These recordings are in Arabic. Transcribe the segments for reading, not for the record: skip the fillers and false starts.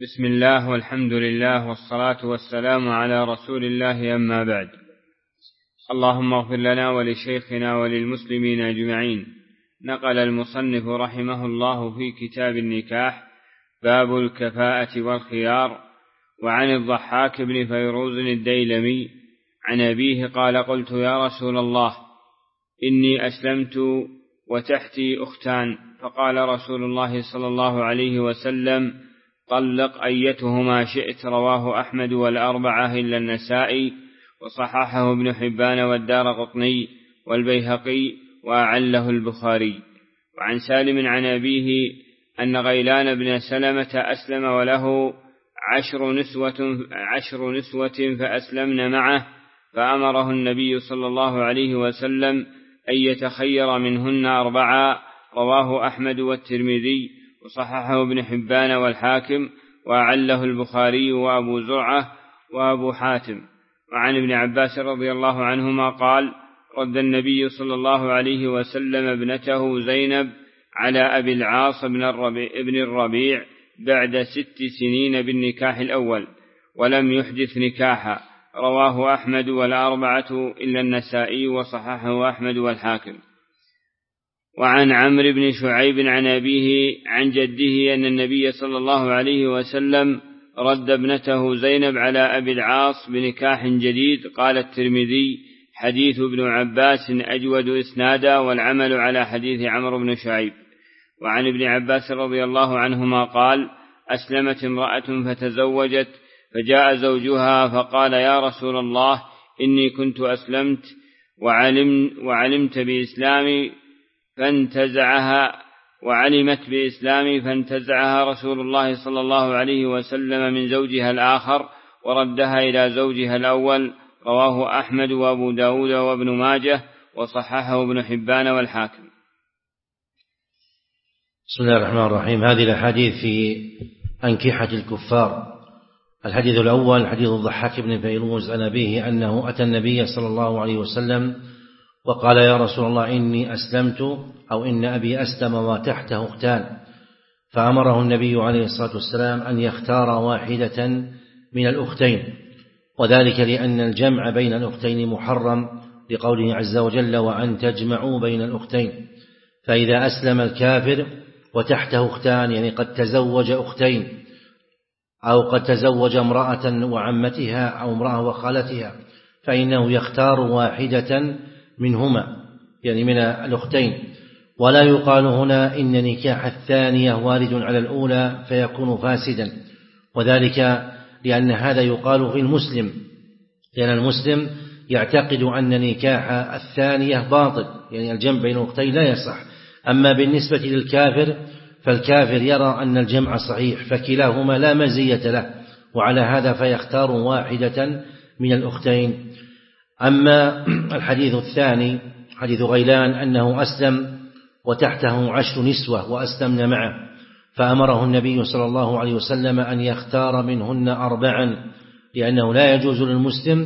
بسم الله والحمد لله والصلاة والسلام على رسول الله، أما بعد. اللهم اغفر لنا ولشيخنا وللمسلمين أجمعين. نقل المصنف رحمه الله في كتاب النكاح باب الكفاءة والخيار، وعن الضحاك بن فيروز الديلمي عن أبيه قال: قلت يا رسول الله إني أسلمت وتحتي أختان، فقال رسول الله صلى الله عليه وسلم: طلق أيتهما شئت. رواه أحمد والأربعة إلا النسائي، وصححه ابن حبان والدارقطني والبيهقي وأعله البخاري. وعن سالم عن أبيه أن غيلان بن سلمة أسلم وله 10 نسوة فأسلمن معه، فأمره النبي صلى الله عليه وسلم أن يتخير منهن 4. رواه أحمد والترمذي، وصححه ابن حبان والحاكم، وأعله البخاري وأبو زرعة وأبو حاتم. وعن ابن عباس رضي الله عنهما قال: رد النبي صلى الله عليه وسلم ابنته زينب على أبي العاص ابن الربيع بعد 6 سنين بالنكاح الأول، ولم يحدث نكاحا. رواه أحمد والأربعة إلا النسائي، وصححه أحمد والحاكم. وعن عمرو بن شعيب عن أبيه عن جده أن النبي صلى الله عليه وسلم رد ابنته زينب على أبي العاص بنكاح جديد. قال الترمذي: حديث ابن عباس أجود إسنادا، والعمل على حديث عمرو بن شعيب. وعن ابن عباس رضي الله عنهما قال: أسلمت امرأة فتزوجت، فجاء زوجها فقال: يا رسول الله إني كنت أسلمت وعلمت بإسلامي وعلمت بإسلامي فانتزعها رسول الله صلى الله عليه وسلم من زوجها الآخر وردها إلى زوجها الأول. رواه أحمد وأبو داود وابن ماجه، وصححه ابن حبان والحاكم. بسم الله الرحمن الرحيم. هذه الأحاديث في أنكحة الكفار. الحديث الأول حديث الضحاك بن فيروز عن أبيه أنه أتى النبي صلى الله عليه وسلم وقال: يا رسول الله إني أسلمت، أو إن أبي أسلم وتحته أختان، فأمره النبي عليه الصلاة والسلام أن يختار واحدة من الأختين، وذلك لأن الجمع بين الأختين محرم، لقوله عز وجل: وأن تجمعوا بين الأختين. فإذا أسلم الكافر وتحته أختان، يعني قد تزوج أختين، أو قد تزوج امرأة وعمتها أو امرأة وخالتها، فإنه يختار واحدة منهما، يعني من الأختين. ولا يقال هنا إن نكاح الثانية وارد على الأولى فيكون فاسدا، وذلك لأن هذا يقال في المسلم، لأن المسلم يعتقد أن نكاح الثانية باطل، يعني الجمع بين الأختين لا يصح. أما بالنسبة للكافر فالكافر يرى أن الجمع صحيح، فكلاهما لا مزية له، وعلى هذا فيختار واحدة من الأختين. أما الحديث الثاني حديث غيلان أنه أسلم وتحته 10 نسوة وأسلمن معه، فأمره النبي صلى الله عليه وسلم أن يختار منهن 4، لأنه لا يجوز للمسلم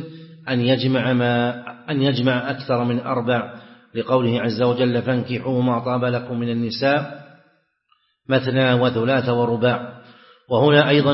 أن يجمع أكثر من 4، لقوله عز وجل: فانكحوا ما طاب لكم من النساء مثنى وثلاث ورباع. وهنا أيضا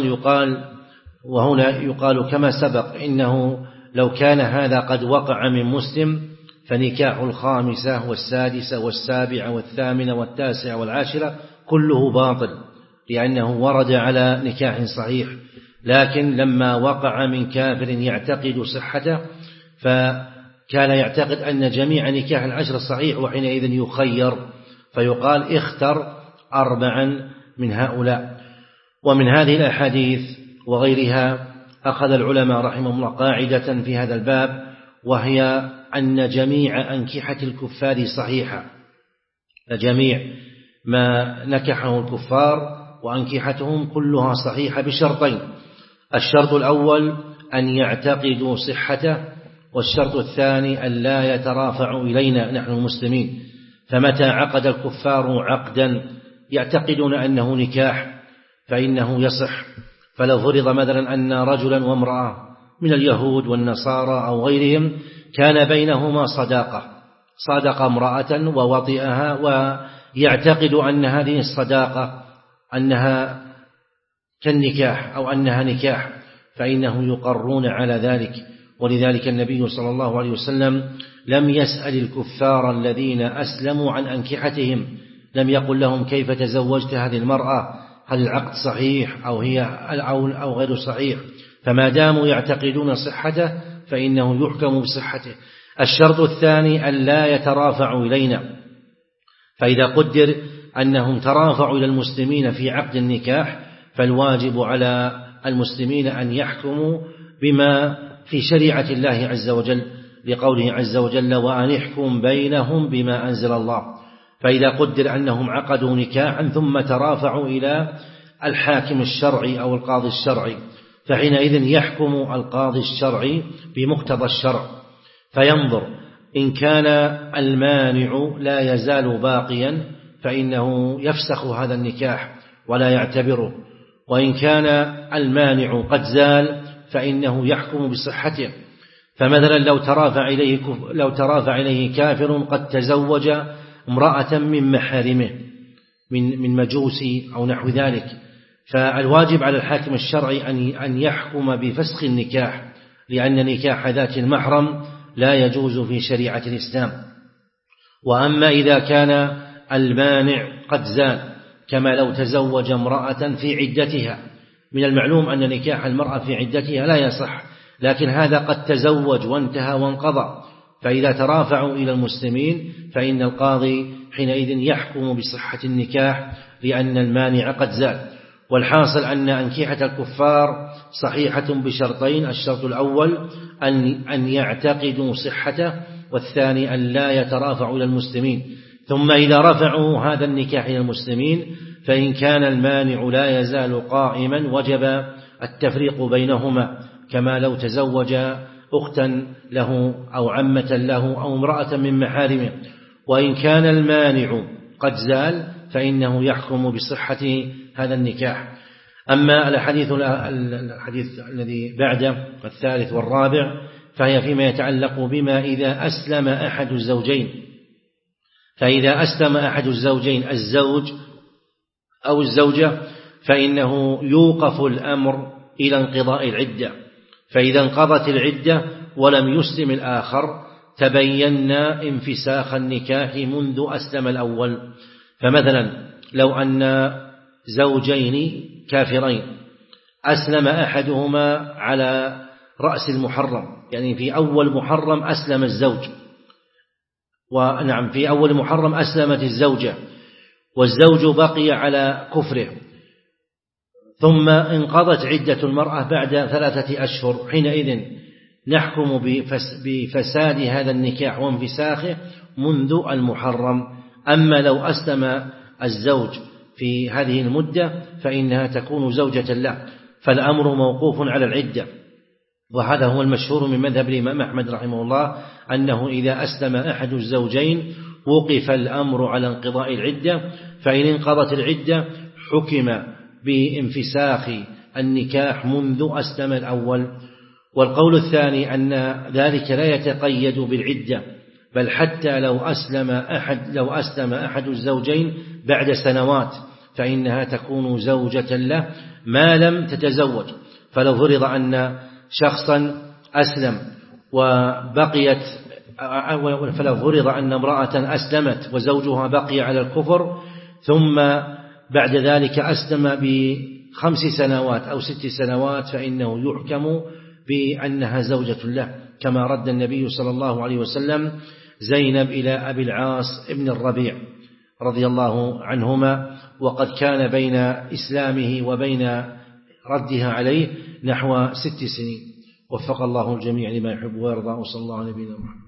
يقال كما سبق: إنه لو كان هذا قد وقع من مسلم فنكاح 5 و6 و7 و8 و9 و10 كله باطل، لأنه ورد على نكاح صحيح. لكن لما وقع من كافر يعتقد صحته، فكان يعتقد أن جميع نكاح 10 صحيح، وحينئذ يخير فيقال: اختر 4 من هؤلاء. ومن هذه الأحاديث وغيرها أخذ العلماء رحمهم الله قاعدة في هذا الباب، وهي أن جميع أنكحة الكفار صحيحة، جميع ما نكحه الكفار وأنكحتهم كلها صحيحة بشرطين: الشرط الأول أن يعتقدوا صحته، والشرط الثاني أن لا يترافعوا إلينا نحن المسلمين. فمتى عقد الكفار عقدا يعتقدون أنه نكاح فإنه يصح. فلو فرض مثلا أن رجلا وامرأة من اليهود والنصارى أو غيرهم كان بينهما صدق امرأة ووطئها، ويعتقد أن هذه الصداقة أنها كالنكاح أو أنها نكاح فإنهم يقرون على ذلك. ولذلك النبي صلى الله عليه وسلم لم يسأل الكفار الذين أسلموا عن أنكحتهم، لم يقل لهم كيف تزوجت هذه المرأة، هل العقد صحيح أو غير صحيح، فما داموا يعتقدون صحته فإنه يحكم بصحته. الشرط الثاني أن لا يترافعوا إلينا، فإذا قدر أنهم ترافعوا إلى المسلمين في عقد النكاح فالواجب على المسلمين أن يحكموا بما في شريعة الله عز وجل، لقوله عز وجل وأن يحكم بينهم بما أنزل الله. فإذا قدر أنهم عقدوا نكاحا ثم ترافعوا إلى الحاكم الشرعي أو القاضي الشرعي، فحينئذ يحكم القاضي الشرعي بمقتضى الشرع، فينظر إن كان المانع لا يزال باقيا فإنه يفسخ هذا النكاح ولا يعتبره، وإن كان المانع قد زال فإنه يحكم بصحته. فمثلا لو ترافع إليه كافر قد تزوج امرأة من محارمه من مجوسي أو نحو ذلك، فالواجب على الحاكم الشرعي أن يحكم بفسخ النكاح، لأن نكاح ذات المحرم لا يجوز في شريعة الإسلام. وأما إذا كان المانع قد زال، كما لو تزوج امرأة في عدتها، من المعلوم أن نكاح المرأة في عدتها لا يصح، لكن هذا قد تزوج وانتهى وانقضى، فإذا ترافعوا إلى المسلمين فإن القاضي حينئذ يحكم بصحة النكاح لأن المانع قد زال. والحاصل أن أنكحة الكفار صحيحة بشرطين: الشرط الأول أن يعتقدوا صحته، والثاني أن لا يترافعوا إلى المسلمين. ثم إذا رفعوا هذا النكاح إلى المسلمين فإن كان المانع لا يزال قائما وجب التفريق بينهما، كما لو تزوج أختا له أو عمة له أو امرأة من محارمه. وإن كان المانع قد زال فإنه يحكم بصحة هذا النكاح. أما الحديث الذي بعده الثالث والرابع فهي فيما يتعلق بما إذا أسلم أحد الزوجين. فإذا أسلم أحد الزوجين الزوج أو الزوجة فإنه يوقف الأمر إلى انقضاء العدة، فإذا انقضت العدة ولم يسلم الآخر تبينا انفساخ النكاح منذ أسلم الأول. فمثلا لو أن زوجين كافرين أسلم أحدهما على رأس المحرم، يعني في أول محرم أسلم الزوج، ونعم في أول محرم أسلمت الزوجة، والزوج بقي على كفره، ثم انقضت عدة المرأة بعد 3 أشهر، حينئذ نحكم بفساد هذا النكاح وانفساخه منذ المحرم. أما لو أسلم الزوج في هذه المدة فإنها تكون زوجة له، فالأمر موقوف على العدة. وهذا هو المشهور من مذهب الإمام أحمد رحمه الله، أنه إذا أسلم أحد الزوجين وقف الأمر على انقضاء العدة، فإن انقضت العدة حكم بانفساخ النكاح منذ أسلم الأول. والقول الثاني أن ذلك لا يتقيد بالعدة، بل حتى لو أسلم أحد الزوجين بعد سنوات فإنها تكون زوجة له ما لم تتزوج. فلو فرض أن شخصا أسلم فلو فرض أن امرأة أسلمت وزوجها بقي على الكفر، ثم بعد ذلك أسلم ب5 سنوات أو 6 سنوات، فإنه يحكم بأنها زوجة له، كما رد النبي صلى الله عليه وسلم زينب إلى أبي العاص ابن الربيع رضي الله عنهما، وقد كان بين إسلامه وبين ردها عليه نحو 6 سنين. وفق الله الجميع لما يحب ويرضى، وصلى الله على نبينا محمد.